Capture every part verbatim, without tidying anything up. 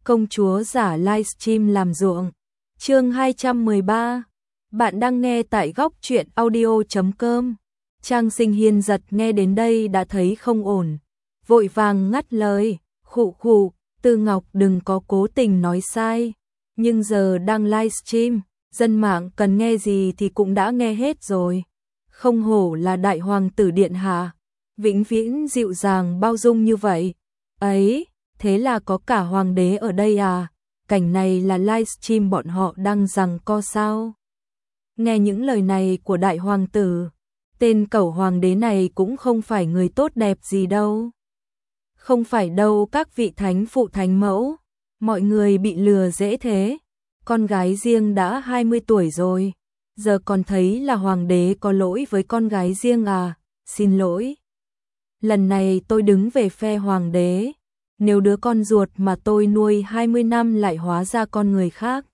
công chúa giả livestream làm ruộng. Chương hai trăm mười ba. Bạn đang nghe tại góc truyện audio chấm com. Trang Sinh Hiên giật nghe đến đây đã thấy không ổn, vội vàng ngắt lời, "Khụ khụ, Tư Ngọc đừng có cố tình nói sai, nhưng giờ đang livestream, dân mạng cần nghe gì thì cũng đã nghe hết rồi. Không hổ là đại hoàng tử điện hạ, vĩnh viễn dịu dàng bao dung như vậy. Ấy, thế là có cả hoàng đế ở đây à? Cảnh này là livestream bọn họ đang giằng co sao?" Nghe những lời này của đại hoàng tử, tên cẩu hoàng đế này cũng không phải người tốt đẹp gì đâu. Không phải đâu các vị thánh phụ thánh mẫu, mọi người bị lừa dễ thế. Con gái riêng đã hai mươi tuổi rồi, giờ còn thấy là hoàng đế có lỗi với con gái riêng à? Xin lỗi. Lần này tôi đứng về phe hoàng đế. Nếu đứa con ruột mà tôi nuôi hai mươi năm lại hóa ra con người khác,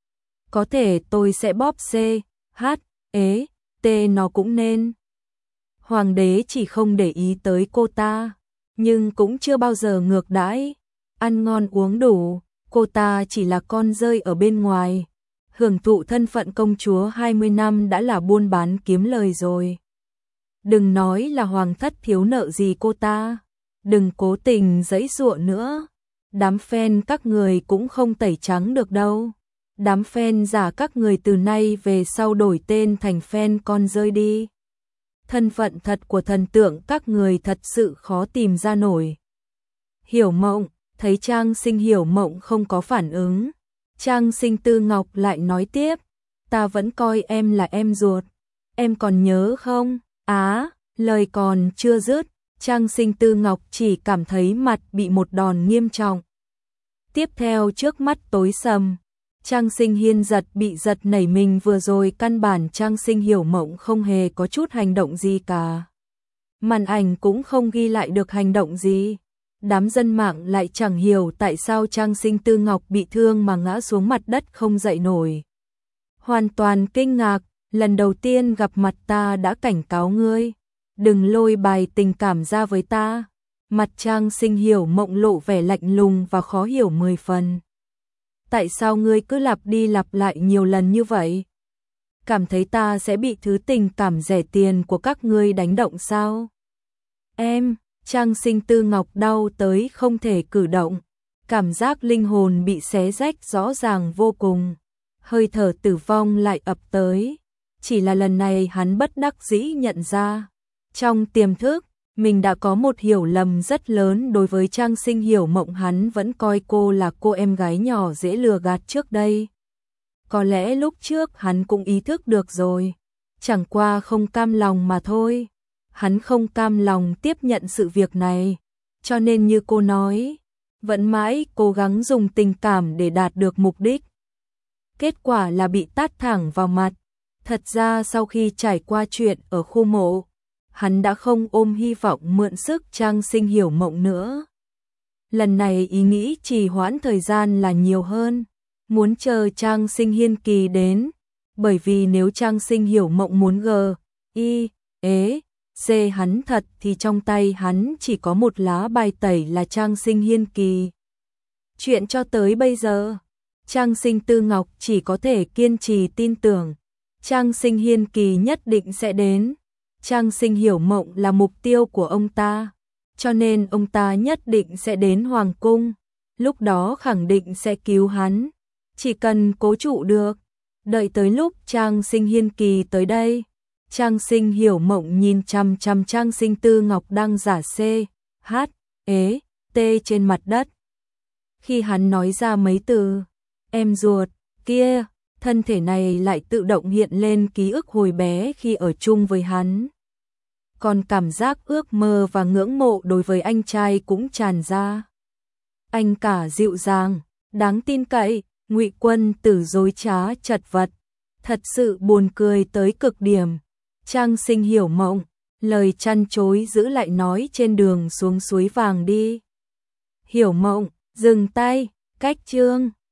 có thể tôi sẽ bóp C, H, ế, T nó cũng nên. Hoàng đế chỉ không để ý tới cô ta, nhưng cũng chưa bao giờ ngược đãi, ăn ngon uống đủ, cô ta chỉ là con rơi ở bên ngoài, hưởng thụ thân phận công chúa hai mươi năm đã là buôn bán kiếm lời rồi. Đừng nói là hoàng thất thiếu nợ gì cô ta, đừng cố tình giãy giụa nữa, đám fan các người cũng không tẩy trắng được đâu. Đám fan giả các người từ nay về sau đổi tên thành fan con rơi đi. Thân phận thật của thần tượng các người thật sự khó tìm ra nổi. Hiểu Mộng, thấy Trang Sinh Hiểu Mộng không có phản ứng, Trang Sinh Tư Ngọc lại nói tiếp, "Ta vẫn coi em là em ruột, em còn nhớ không?" Á, lời còn chưa dứt, Trang Sinh Tư Ngọc chỉ cảm thấy mặt bị một đòn nghiêm trọng. Tiếp theo trước mắt tối sầm, Trang Sinh Hiên giật bị giật nảy mình, vừa rồi căn bản Trang Sinh Hiểu Mộng không hề có chút hành động gì cả. Màn ảnh cũng không ghi lại được hành động gì. Đám dân mạng lại chẳng hiểu tại sao Trang Sinh Tư Ngọc bị thương mà ngã xuống mặt đất không dậy nổi. Hoàn toàn kinh ngạc, lần đầu tiên gặp mặt ta đã cảnh cáo ngươi, đừng lôi bài tình cảm ra với ta. Mặt Trang Sinh Hiểu Mộng lộ vẻ lạnh lùng và khó hiểu mười phần. Tại sao ngươi cứ lặp đi lặp lại nhiều lần như vậy? Cảm thấy ta sẽ bị thứ tình cảm rẻ tiền của các ngươi đánh động sao? Em, Trang Sinh Tư Ngọc đau tới không thể cử động, cảm giác linh hồn bị xé rách rõ ràng vô cùng, hơi thở tử vong lại ập tới. Chỉ là lần này hắn bất đắc dĩ nhận ra, trong tiềm thức, mình đã có một hiểu lầm rất lớn đối với Trang Sinh Hiểu Mộng. Hắn vẫn coi cô là cô em gái nhỏ dễ lừa gạt trước đây. Có lẽ lúc trước hắn cũng ý thức được rồi, chẳng qua không cam lòng mà thôi. Hắn không cam lòng tiếp nhận sự việc này, cho nên như cô nói, vẫn mãi cố gắng dùng tình cảm để đạt được mục đích. Kết quả là bị tát thẳng vào mặt. Thật ra sau khi trải qua chuyện ở khu mộ, hắn đã không ôm hy vọng mượn sức Trang Sinh Hiểu Mộng nữa. Lần này ý nghĩ trì hoãn thời gian là nhiều hơn, muốn chờ Trang Sinh Hiên Kỳ đến, bởi vì nếu Trang Sinh Hiểu Mộng muốn g, y, ế, c hắn thật thì trong tay hắn chỉ có một lá bài tẩy là Trang Sinh Hiên Kỳ. Chuyện cho tới bây giờ, Trang Sinh Tư Ngọc chỉ có thể kiên trì tin tưởng, Trang Sinh Hiên Kỳ nhất định sẽ đến. Trang Sinh Hiểu Mộng là mục tiêu của ông ta, cho nên ông ta nhất định sẽ đến hoàng cung, lúc đó khẳng định sẽ cứu hắn, chỉ cần cố trụ được. Đợi tới lúc Trang Sinh Hiên Kỳ tới đây, Trang Sinh Hiểu Mộng nhìn chằm chằm Trang Sinh Tư Ngọc đang giả C, H, ế, T trên mặt đất. Khi hắn nói ra mấy từ em ruột kia, thân thể này lại tự động hiện lên ký ức hồi bé khi ở chung với hắn. Còn cảm giác ước mơ và ngưỡng mộ đối với anh trai cũng tràn ra. Anh cả dịu dàng, đáng tin cậy, Ngụy Quân Tử dối trá chật vật, thật sự buồn cười tới cực điểm. Trang Sinh Hiểu Mộng, lời chăn chối giữ lại nói trên đường xuống suối vàng đi. Hiểu Mộng, dừng tay, cách chương.